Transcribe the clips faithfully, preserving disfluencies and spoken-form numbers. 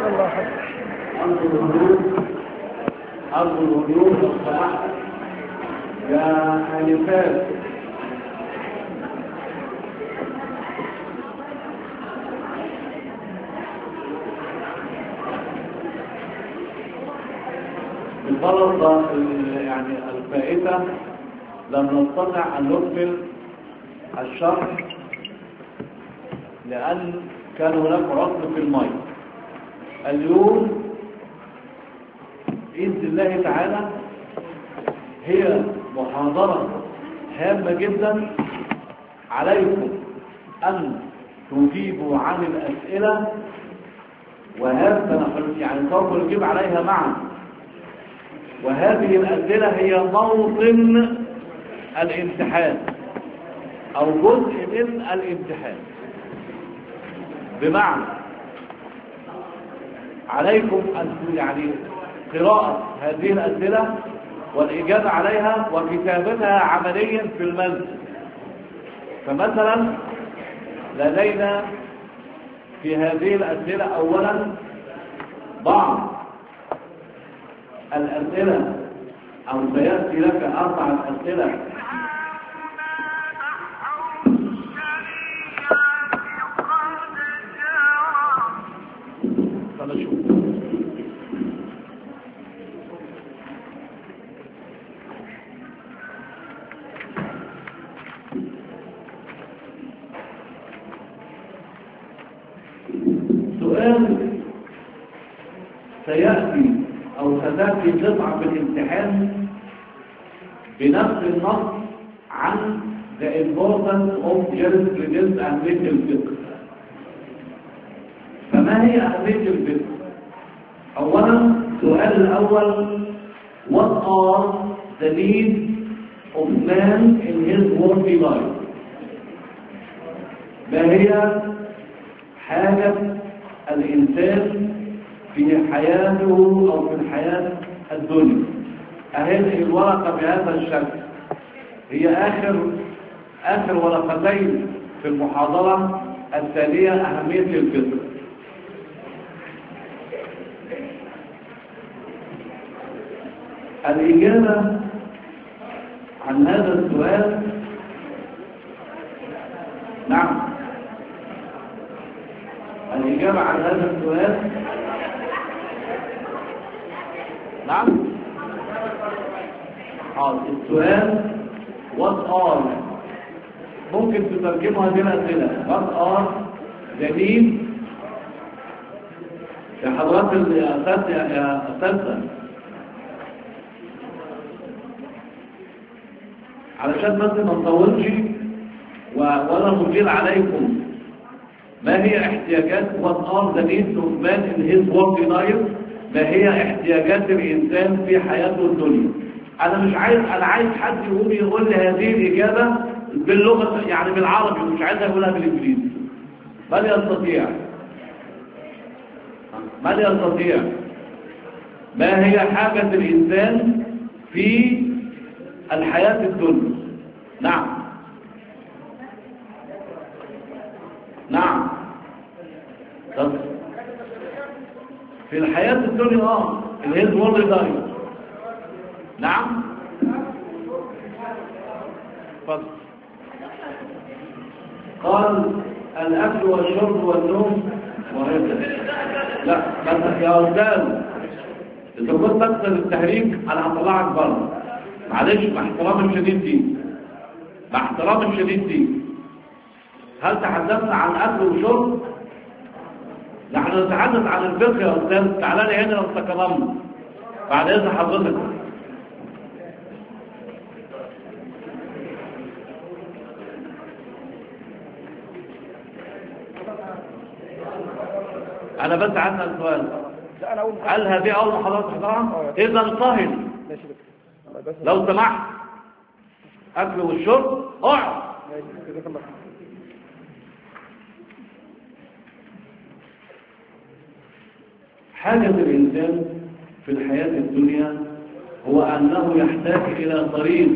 الله حق. أرجو الهدوء أرجو الهدوء لو سمحت يا آنفات. الفرصة يعني الفائتة لم نستطع أن نكمل الشرح لأن كان هناك عطل في الماء. اليوم بإذن الله تعالى هي محاضرة هامة جدا، عليكم أن تجيبوا عن الأسئلة، وهذا يعني سوف نجيب عليها معا. وهذه الأسئلة هي موطن الامتحان أو جزء من الامتحان، بمعنى عليكم أن يعني قراءة هذه الأسئلة والإجابة عليها وكتابتها عمليا في المنزل. فمثلا لدينا في هذه الأسئلة أولا بعض الأسئلة، أو سيأتي لك أربعة أسئلة فنشوف. سؤال سيأتي أو ستأتي قطعة في الامتحان بنفس النص عن the importance of jurisprudence and legal fiqh. فما هي أهمية الفقه؟ أولا السؤال الأول what are the needs of man in his worldly life؟ ما هي حاجة الإنسان في حياته أو في الحياة الدنيا؟ أهذه الورقة بهذا الشكل هي آخر آخر ورقتين في المحاضرة الثانية، أهمية الفقه. الإجابة عن هذا السؤال نعم الإجابة عن هذا السؤال نعم حاضر. السؤال what are، ممكن تترجموا هذه الأسئلة what are the needs يا حضرات الأساتذة يا أساتذة، علشان بس ما نطولش ولا نطيل عليكم. ما هي احتياجات what are the needs of man in his worldly life؟ ما هي احتياجات الإنسان في حياته الدنيا؟ أنا مش عايز أنا عايز حد يقول يقول لي هذه الإجابة باللغة يعني بالعربي، ومش عايز أقولها بالإنجليزي. من يستطيع؟ من يستطيع؟ ما هي حاجة الإنسان في الحياة الدنيا؟ نعم نعم طب في الحياة الدنيا اه الهيز وورلد لايف. نعم فضل. قال الأكل والشرب والنوم وهكذا. لا بس يا أستاذ إذا كنت تقصد التهريج أنا هطلعك بره، معلش مع احترام الشديد دي مع احترام الشديد دي هل تحدثنا عن أكل وشرب؟ نحن نتحدث عن الفقه يا أستاذ. تعالى لي هنا لو تكرمنا بعد إذن حضرتك. أنا بس عندنا السؤال، هل هذه أول محاضرة تحضرها؟ إذا انتهت لو سمحت أكل والشرب اقعد. حاجة الإنسان في الحياة الدنيا هو أنه يحتاج إلى طريق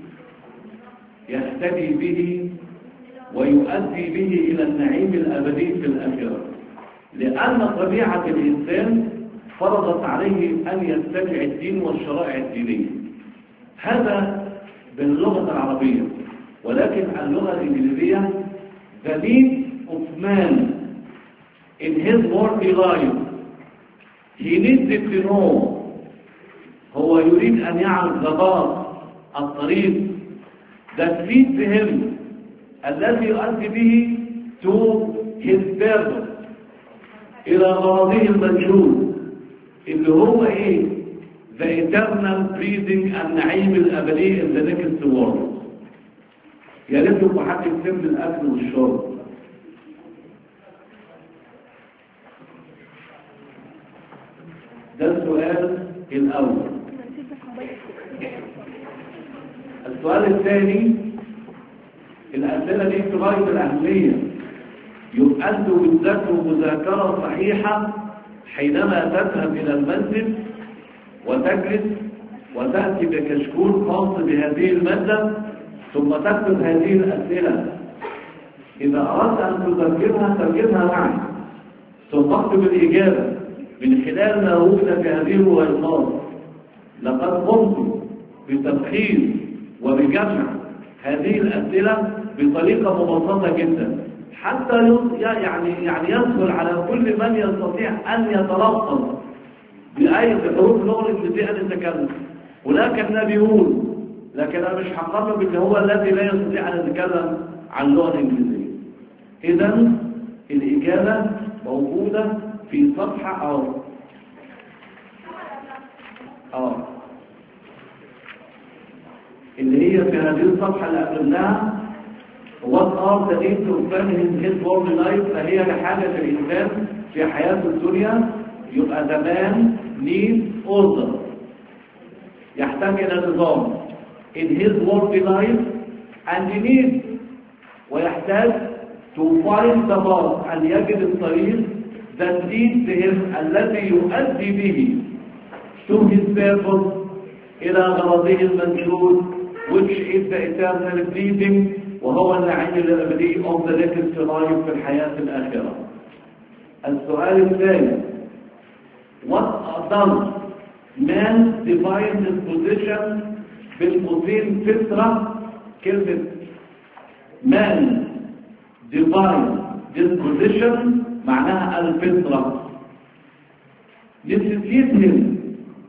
يهتدي به ويؤدي به إلى النعيم الأبدي في الآخرة. لأن طبيعة الإنسان فرضت عليه أن يتبع الدين والشرائع الدينية. هذا باللغة العربية، ولكن اللغة الإنجليزية the need of man in his worldly life he needs to know. هو يريد أن يعرف ضباط الطريق that leads him الذي يؤدي به to his purpose إلى غرضه المنشود اللي هو إيه؟ the eternal breathing النعيم الأبدي in the next world. يا ريت يبقى حد يكتب الأكل والشرب. ده السؤال الأول. السؤال الثاني، الأسئلة دي في غاية الأهمية، يبقى أنتوا بتذاكروا مذاكرة صحيحة حينما تذهب إلى المسجد وتجلس وتأتي بكشكول خاص بهذه المادة ثم تكتب هذه الأسئلة. إذا أردت أن تذكرها تذكرها معي ثم اكتب الإجابة من خلال ما وجد في هذه الورقات. لقد قمت بتلخيص وبجمع هذه الأسئلة بطريقة مبسطة جدا حتى يعني يعني يسهل على كل من يستطيع أن يتلفظ بأي حروف اللغة الإنجليزية أن يتكلم. هناك النبي يقول، لكن أنا مش هقرب اللي هو الذي لا يستطيع أن يتكلم عن اللغة الإنجليزية. إذا الإجابة موجودة في صفحة أو أو اللي هي في هذه الصفحة اللي قبلناها. What are the needs of man in his worldly life؟ فهي لحاجة الإنسان في حياة الدنيا. يبقى the man needs order، يحتاج إلى نظام in his worldly life and he needs، ويحتاج to find the path، أن يجد الطريق that leads him الذي يؤدي به to his purpose إلى غرضه المنشود which is the eternal breathing، وهو النعيم الأبدي of the next life في الحياة الآخرة. السؤال الثاني، what does man define his position بالقوسين فطرة؟ كلمة man define this position معناها الفطرة. نسيتهم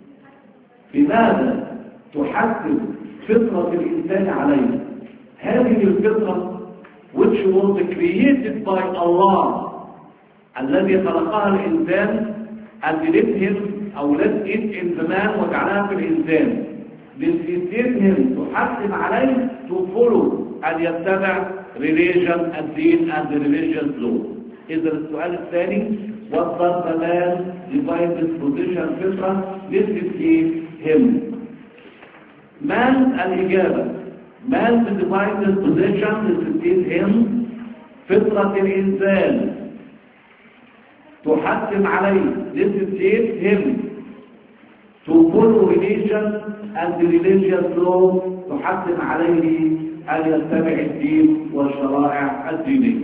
بماذا تحدد فطرة الإنسان عليه؟ هذه الفطرة which was created by Allah الذي خلقها الإنسان and let him أو let it in the man وجعلها في الإنسان. نسيتهم تحدد عليه to follow أن يتبع religion and deen and religious law. إذا السؤال الثاني what does the man define this position فطرة؟ نسيتهم. man الإجابة man to define this position نسيتهم فطرة الإنسان تحتم عليه نسيتهم to follow religion and the religious law تحتم عليه أن يتبع الدين والشرائع الدينية.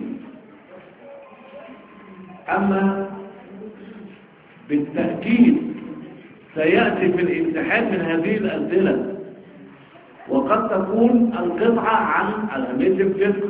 أما بالتأكيد سيأتي في الامتحان من هذه الأسئلة، وقد تكون القطعة عن أهمية الفقه،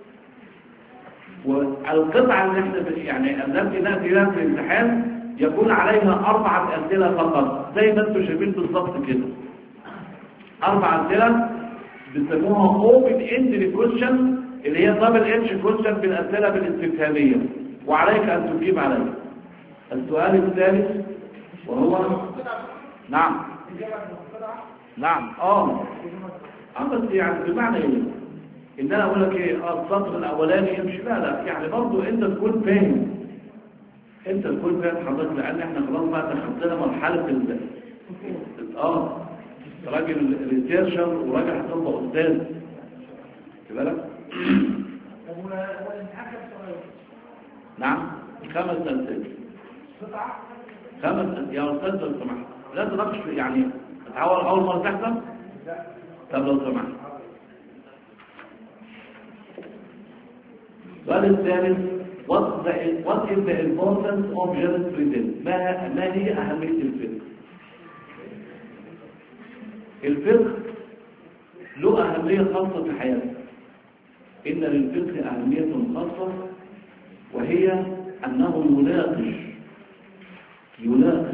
والقطعة اللي احنا يعني التي نأتي لها في الامتحان يكون عليها أربعة أسئلة فقط زي ما انتم شايفين بالظبط كده. أربع أسئلة بيسموها open ended question اللي هي double edge question بالأسئلة بالاستفهامية، وعليك أن تجيب عليها. السؤال الثالث وهو نعم نعم اه اه بس يعني بمعنى ايه؟ ان انا اقول لك ايه اه السطر الاولاني يمشي، لا لا يعني برضه انت تكون فاهم، انت تكون فاهم حضرتك، لان احنا خلاص بقى دخلنا مرحله ال اه راجل ريسيرشر وراجل هتبقى استاذ خد بالك. نعم خمس اسئله خمس اسئله يا استاذ لو سمحت، لا تناقش يعني هتحاول اول مره تحصل. طب لو سمحت السؤال الثالث what, the, what is the importance of jurisprudence؟ ما, ما هي أهمية الفقه؟ الفقه له أهمية خاصة في حياتنا. إن للفقه أهمية خاصة، وهي أنه يناقش يناقش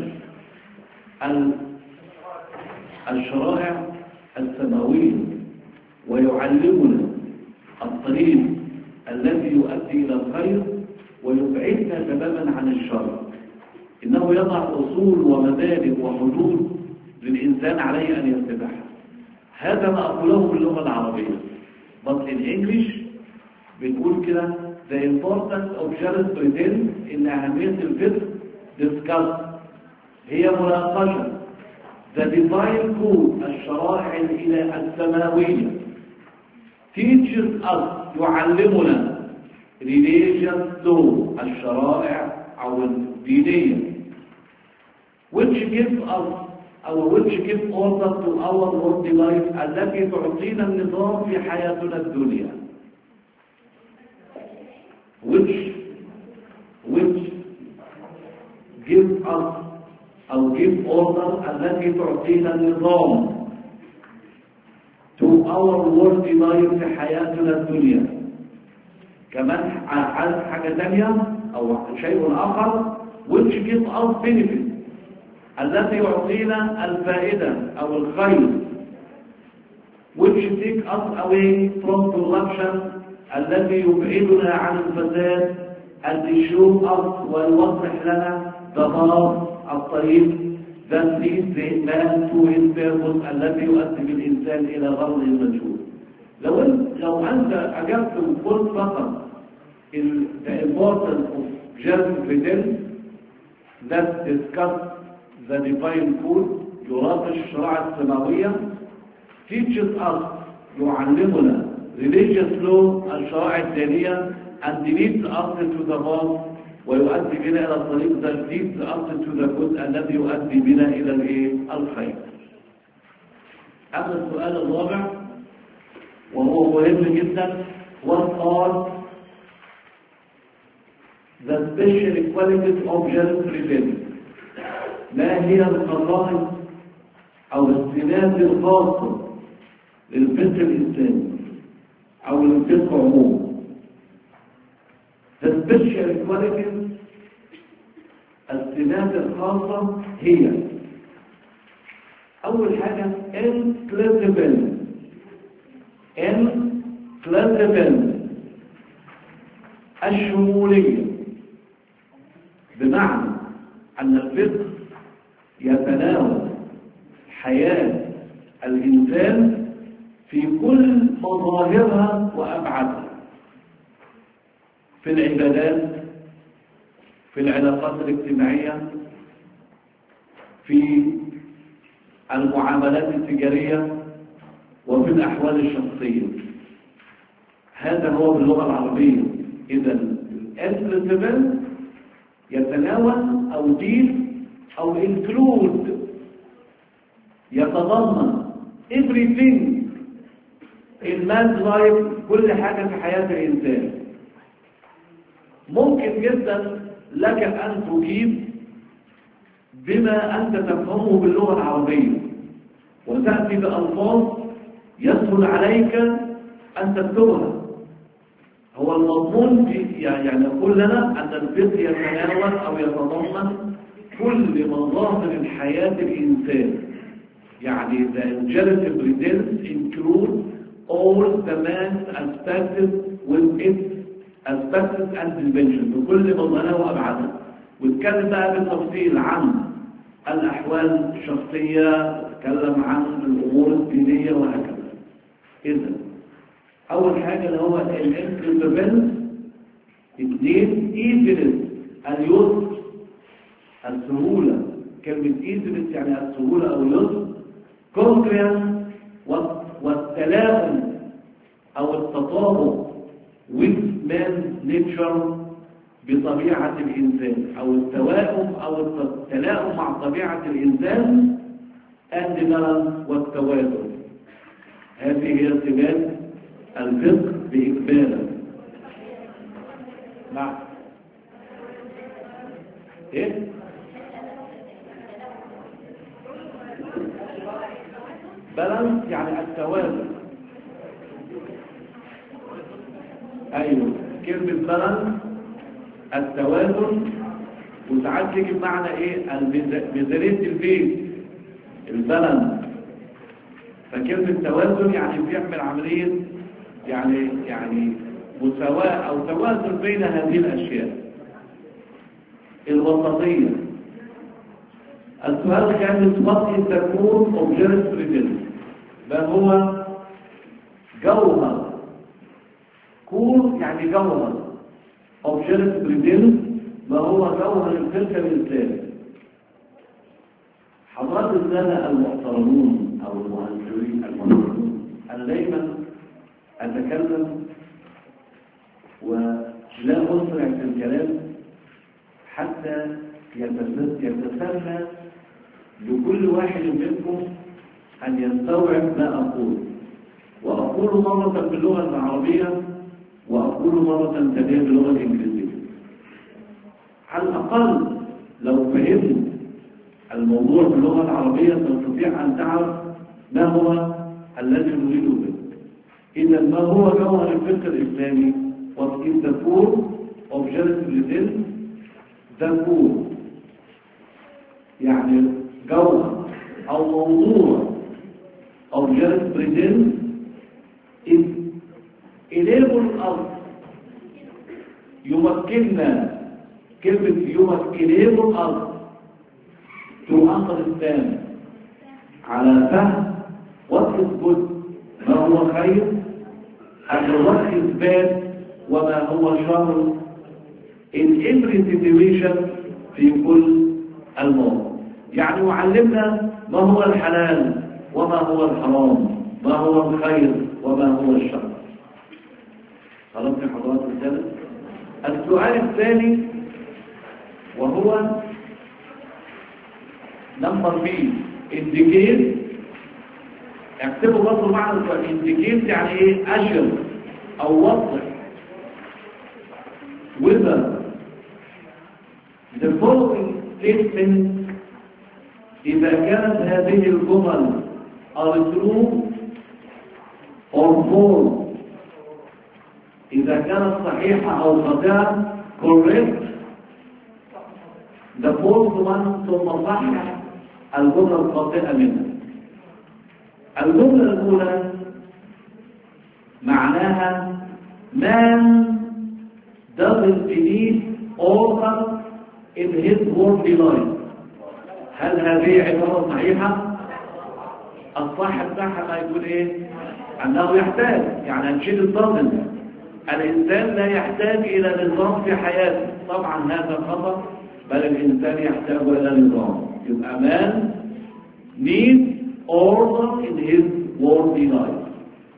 الشرائع السماوية، ويعلمنا الطريق الذي يؤدي إلى الخير، ويبعدنا تماما عن الشر. إنه يضع أصول ومبادئ وحدود للإنسان عليه أن يتبعها. هذا ما أقوله باللغة العربية. but in English بنقول كده the importance of jurisprudence، إن أهمية الفقه discuss هي مناقشة the divine code، الشرائع الإله السماوية teaches us، يعلمنا religious law، الشرائع أو الدينية which gives us أو which give order to our worldly life، التي تعطينا النظام في حياتنا الدنيا. which which give us أو give order التي تعطينا النظام to our worldly life في حياتنا الدنيا. كمان حاجة ثانية أو شيء آخر which give us benefit، التي يعطينا الفائدة أو الخير which take us away from corruption، الذي يبعدنا عن الفساد and show us ويوضح لنا the path، الطريق that leads the man to his purpose، الذي يؤدي بالإنسان إلى غرضه المنشود. لو لو أنت أجبت وقلت فقط the importance of jurisprudence that discuss the divine code، يناقش الشرائع السماوية teaches us، يعلمنا religious law، الشرائع الدينية and leads us to the path، ويؤدي بنا إلى الطريق that leads us to the good، الذي يؤدي بنا إلى الإيه؟ الخير. أما السؤال الرابع وهو مهم جدا، what are the special qualities of jurisprudence؟ ما هي الخصائص أو السمات الخاصة للفقه الإسلامي أو للفقه عموما؟ The special qualities، السمات الخاصة هي أول حاجة inflexible inflexible الشمولية، بمعنى أن الفقه يتناول حياة الإنسان في كل مظاهرها وأبعادها، في العبادات، في العلاقات الاجتماعية، في المعاملات التجارية، وفي الأحوال الشخصية. هذا هو باللغة العربية. إذا الانفلتبل يتناول أو ديل أو include، يتضمن everything in man's life، كل حاجة في حياة الإنسان. ممكن جدا لك أن تجيب بما أنت تفهمه باللغة العربية، وتأتي بألفاظ يسهل عليك أن تكتبها. هو المضمون يعني يقول لنا أن الفقه يتناول أو يتضمن كل مظاهر الحياة الإنسان. يعني the jurisprudence includes all the man's aspects with its aspects and dimensions، بكل مظاهرها وأبعادها. واتكلم بقى بالتفصيل عن الأحوال الشخصية، اتكلم عن الأمور الدينية وهكذا. إذا أول حاجة اللي هو الانفلتبل، اثنين ايزنس، اليسر، السهولة. كلمة ايزنس يعني السهولة أو اليسر. كونكريان، والتلائم أو التطابق with man's nature، بطبيعة الإنسان، أو التوائم أو التلائم مع طبيعة الإنسان، and balance، والتوازن. هذه هي سمات الفقه بإكماله. نعم. ايه؟ بالانس يعني التوازن. ايوه كلمة بالانس التوازن، وساعات تيجي بمعنى ايه؟ ميزانية البيت البالانس. فكلمة توازن يعني بيعمل عملية يعني يعني مساواة او توازن بين هذه الاشياء. الوسطية. السؤال الخامس وضع تكون اوبجكت بريزنت، ما هو جوهر كون يعني جوهر اوبجكت بريزنت، ما هو جوهر الفكر الاسلامي. حضرات السادة المحترمون او المهندسين المحترمون، انا دايما اتكلم ولا اسرع في الكلام حتى يتسنى لكل واحد منكم ان يستوعب ما اقول، واقول مرة باللغة العربية واقول مرة ثانية باللغة الانجليزية. على الاقل لو فهمت الموضوع باللغة العربية تستطيع ان تعرف ما هو الذي نريده به. اذا ما هو جوهر الفقه الاسلامي؟ what is the core objective within the core، يعني جوهر او موضوع objective within is enable us، يمكننا، كلمة يمكن enable us to understand، على فهم what is good ما هو خير، and what is bad وما هو شر in every situation في كل المواقف. يعني يعلمنا ما هو الحلال وما هو الحرام، ما هو الخير وما هو الشر. خلاص يا حضرات السادة. السؤال الثاني وهو نمبر بي indicate، اكتبوا برضه معنى السؤال. indicate يعني ايه؟ اشر او وضح whether the following statement إذا كانت هذه الجمل are true or false، إذا كانت صحيحة أو خاطئة correct the false one، ثم صحح الجملة الخاطئة منها. الجملة الأولى معناها man doesn't need order in his worldly life. هل هذه عبارة صحيحة؟ الصح بتاعها ما يقول ايه؟ انه يحتاج، يعني هنشيل الضغط. الانسان لا يحتاج الى نظام في حياته، طبعا هذا خطأ، بل الانسان يحتاج الى نظام. يبقى man needs order in his worldly life.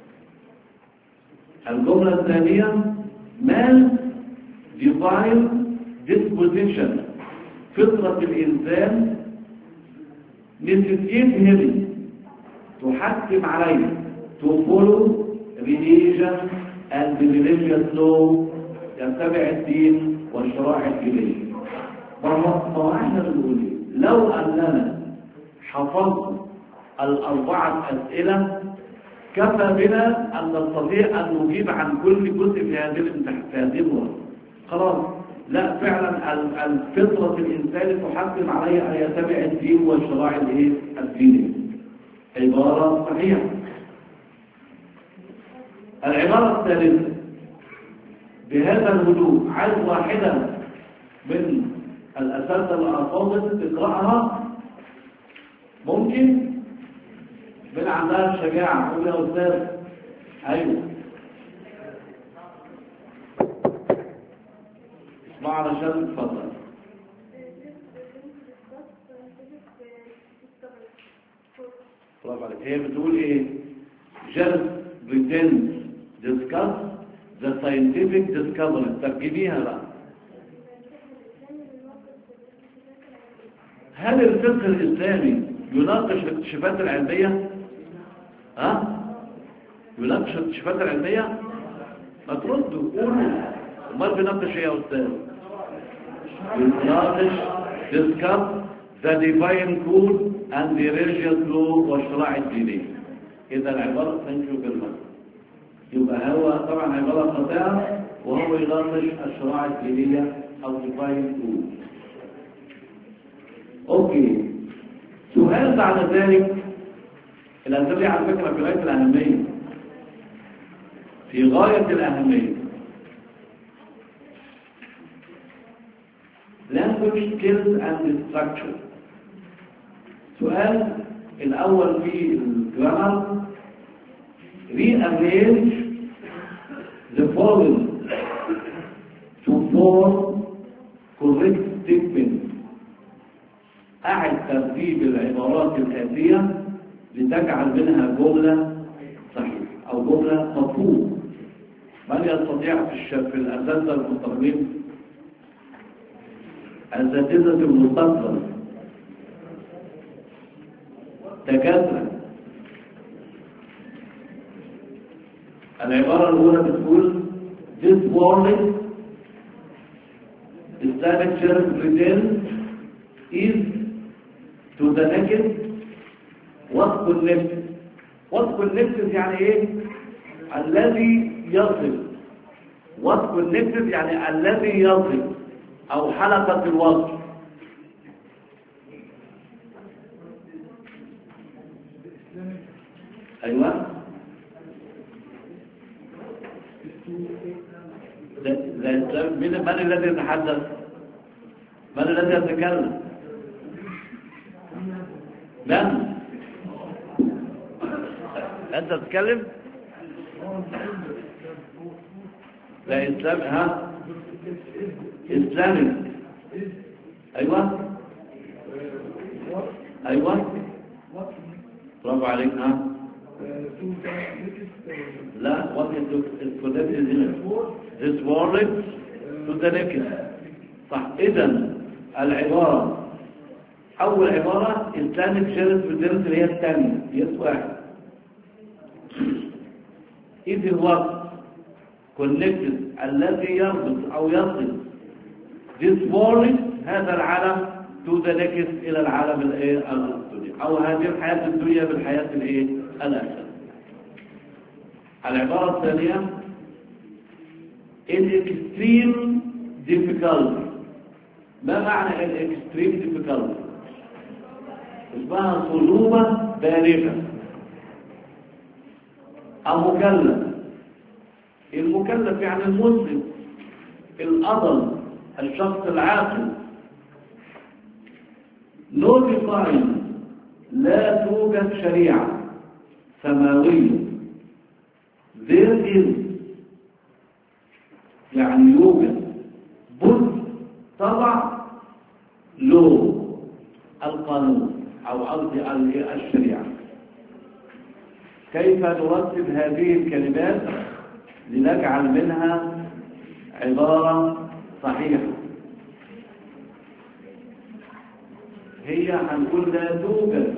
الجملة الثانية man divine disposition، فطرة الإنسان necessitate him، تحكم عليه to follow religion and religious law، يتبع الدين والشرائع الدينية. ما احنا بنقول لو أننا حفظنا الأربعة أسئلة كفى بنا أن نستطيع أن نجيب عن كل جزء في هذه الامتحان. خلاص، لا فعلا الفطرة الإنسان تحكم عليه أن يتبع الدين والشرائع الدينية. عبارة صحيحة. العبارة الثالثة بهذا الهدوء، عايز واحدة من الأساتذة الأفاضل تقرأها، ممكن؟ من عندها الشجاعة قول يا أستاذ. أيوه اسمع علشان تفضل. برافو عليك. هي بتقول ايه؟ just pretend discuss the scientific discovery. ترجميها بقى. هل الفقه الإسلامي يناقش الاكتشافات العلمية؟ ها؟ يناقش الاكتشافات العلمية؟ ما تردوا قولوا. امال بيناقش ايه يا استاذ؟ بيناقش discuss the divine code and the religious law والشرائع الدينية. إذا العبارة تنشو بالمعنى. يبقى هو طبعا عبارة خاطئة وهو يناقش الشرائع الدينية أو divine code. أوكي. سؤال بعد ذلك، الأسئلة على فكرة في غاية الأهمية، في غاية الأهمية. language skills and structure. سؤال الأول في الجرامر، rearrange the following to form correct statements. أعد ترتيب العبارات الآتية لتجعل منها جملة صحيحة أو جملة مفهومة. من يستطيع في الشف الأساتذة المستقبلين، أساتذة المستقبل، دكاترة؟ العبارة الأولى بتقول this warning Islamic Church pretends is to the naked what connected. what connected يعني ايه؟ الذي يصل. what connected يعني الذي يصل او حلقة الوصل. ايوه من من الذي يتحدث؟ من الذي يتكلم؟ من؟ أنت تتكلم؟ لا إسلام. ها إسلامي. أيوة أيوة برافو عليك. ها لا what is connected in this world to the next. صح. إذن العبارة أول عبارة Islamic Church pretends اللي هي الثانية يس واحد. إذن what connected الذي يربط أو يصل this world هذا العالم to the next إلى العالم الإيه الدنيا أو هذه الحياة الدنيا بالحياة الإيه الآخرة. العبارة الثانية in extreme difficulty. ما معنى in extreme difficulty؟ اسمها صعوبة بالغة. المكلف، المكلف يعني المسلم الأضل الشخص العاقل. no divine لا توجد شريعة سماوية. there is يعني يوجد بد طبع لو القانون أو قصدي الشريعة. كيف نرتب هذه الكلمات لنجعل منها عبارة صحيحة؟ هي هنقول لا توجد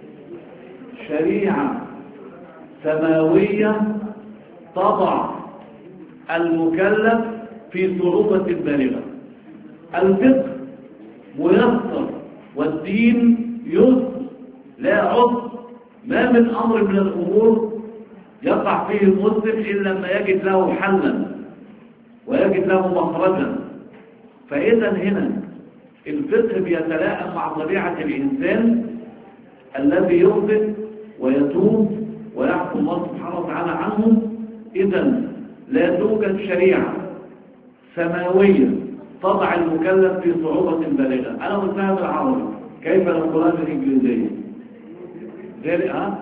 شريعة سماوية تضع المكلف في صعوبة بالغة. الفقه ميسر والدين يسر لا عسر. ما من أمر من الأمور يقع فيه المسلم إلا لما يجد له حلا ويجد له مخرجا. فإذا هنا الفقه بيتلائم مع طبيعة الإنسان الذي يخطئ ويتوب ويعفو الله سبحانه وتعالى عنه. إذا لا توجد شريعة سماوية تضع المكلف في صعوبة بالغة. أنا قلتها بالعربي، كيف نقولها بالإنجليزية؟ غير ها؟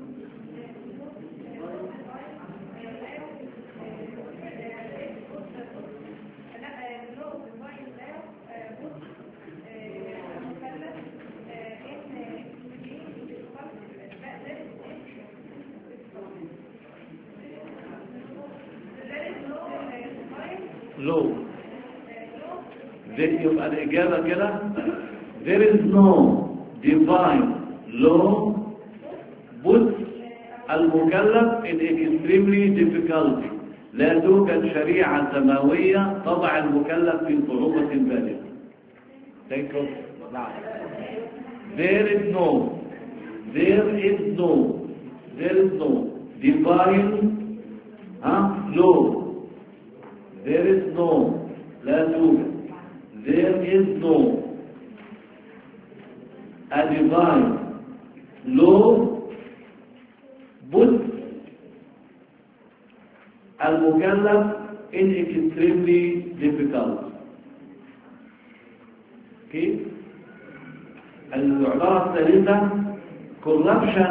لو يبقى الإجابة كده there is no divine law puts المكلف in extremely difficulty. لا توجد شريعة سماوية تضع المكلف في صعوبة بالغة. Thank you. نعم. There is no. There is no. There is no divine huh, law. There is no. لا توجد. There is no a divine law put المكلف in extremely difficult. كيف؟ العبارة الثالثة corruption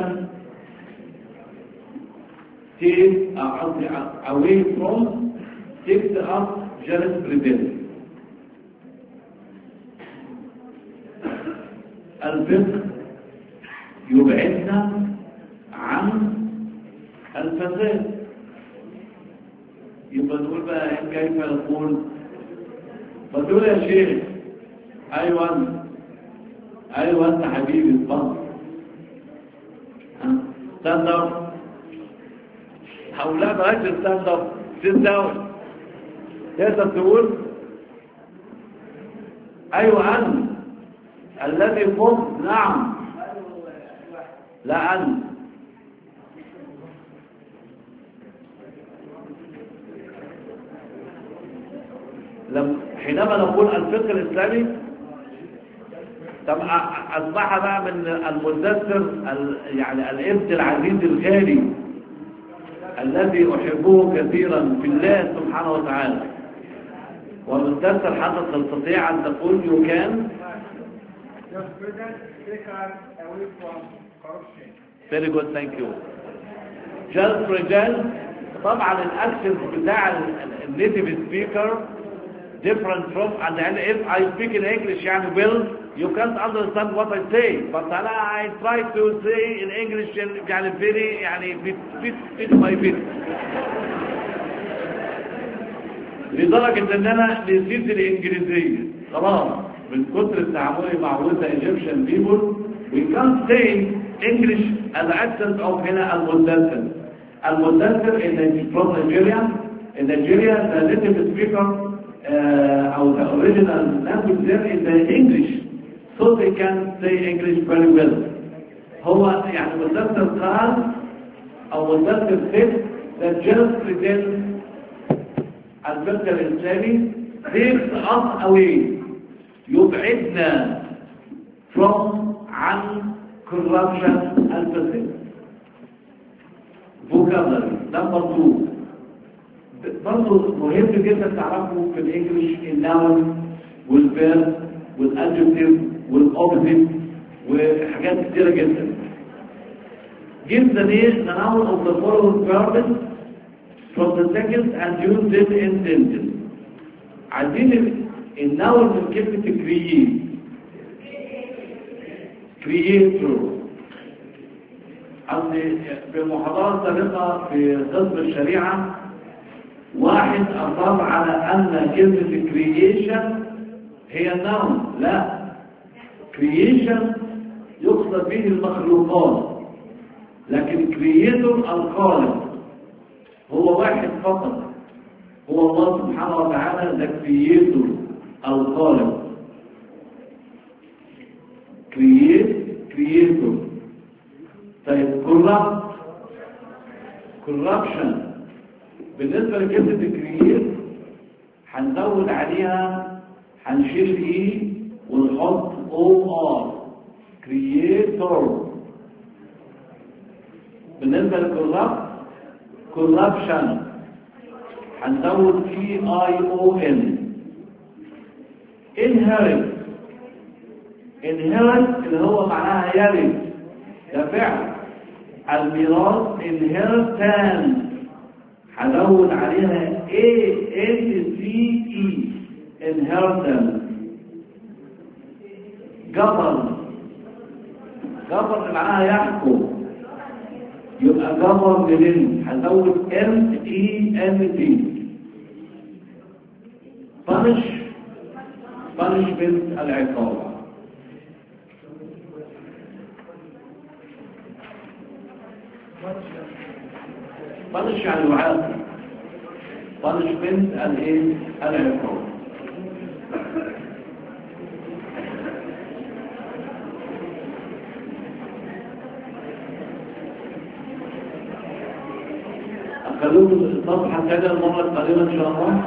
takes away from takes up jurisprudence. الفقه يبعدنا عن الفساد. يبقى نقول بقى كيف نقول فتقول يا شيخ ايوه ايوه انت حبيبي اتفضل ستاند اب او لا بلاش ستاند اب سيت داون تقدر تقول ايوه انت الذي قمت نعم لا انت حينما نقول الفقه الإسلامي طب أصبح بقى من المدثر يعني الابن العزيز الغالي الذي أحبه كثيرا في الله سبحانه وتعالى والمدثر حتى تستطيع أن تقول you can very good thank you just present طبعا الأكسنت بتاع النيتيف سبيكر different from and then if I speak in English يعني well you can't understand what I say but أنا I try to say in English يعني very يعني fit fit fit my fit لدرجة ان انا نسيت الانجليزية خلاص من كتر تعاملي مع وزة Egyptian people we can't say English as accent of هنا المدثر المدثر in from Nigeria in Nigeria the native speaker Uh, or the original language there is the English, so they can say English very well. هو يعني مدثر قال أو مدثر said that just present الفقه الإسلامي takes us away يبعدنا from عن corruption and percent. Vocabulary number two. برضه مهم جدا تعرفوا في الانجليش النون والفيرب والادجكتيف والاوبجكت وحاجات كتيره جدا. Give the name the noun of the following verbs from the second and use them in sentence. عايزين النون من كلمه create creator. أصل في محاضرات سابقه في قسم الشريعه واحد أصاب على أن كلمة creation هي noun لا creation يقصد به المخلوقات لكن creator الخالق هو واحد فقط هو الله سبحانه وتعالى the creator الخالق create creator طيب corrupt corruption بالنسبة لكلمة كرييت هنزود عليها هنشيل ايه ونحط او ار كرييتور. بالنسبة لكورابت كورابشن هنزود اي اي او ان. inherit inherit اللي هو معناها يرث ده فعل الميراث inheritance هزود عليها A N C E inheritance. govern govern معناها يحكم يبقى govern منين هزود M E N T. punish punishment العقاب. punish يعني يعاقب punishment الايه العقاب. خلوكم الصفحة كده المرة القادمة إن شاء الله.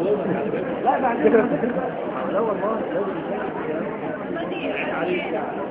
لا بعد كده لا والله لازم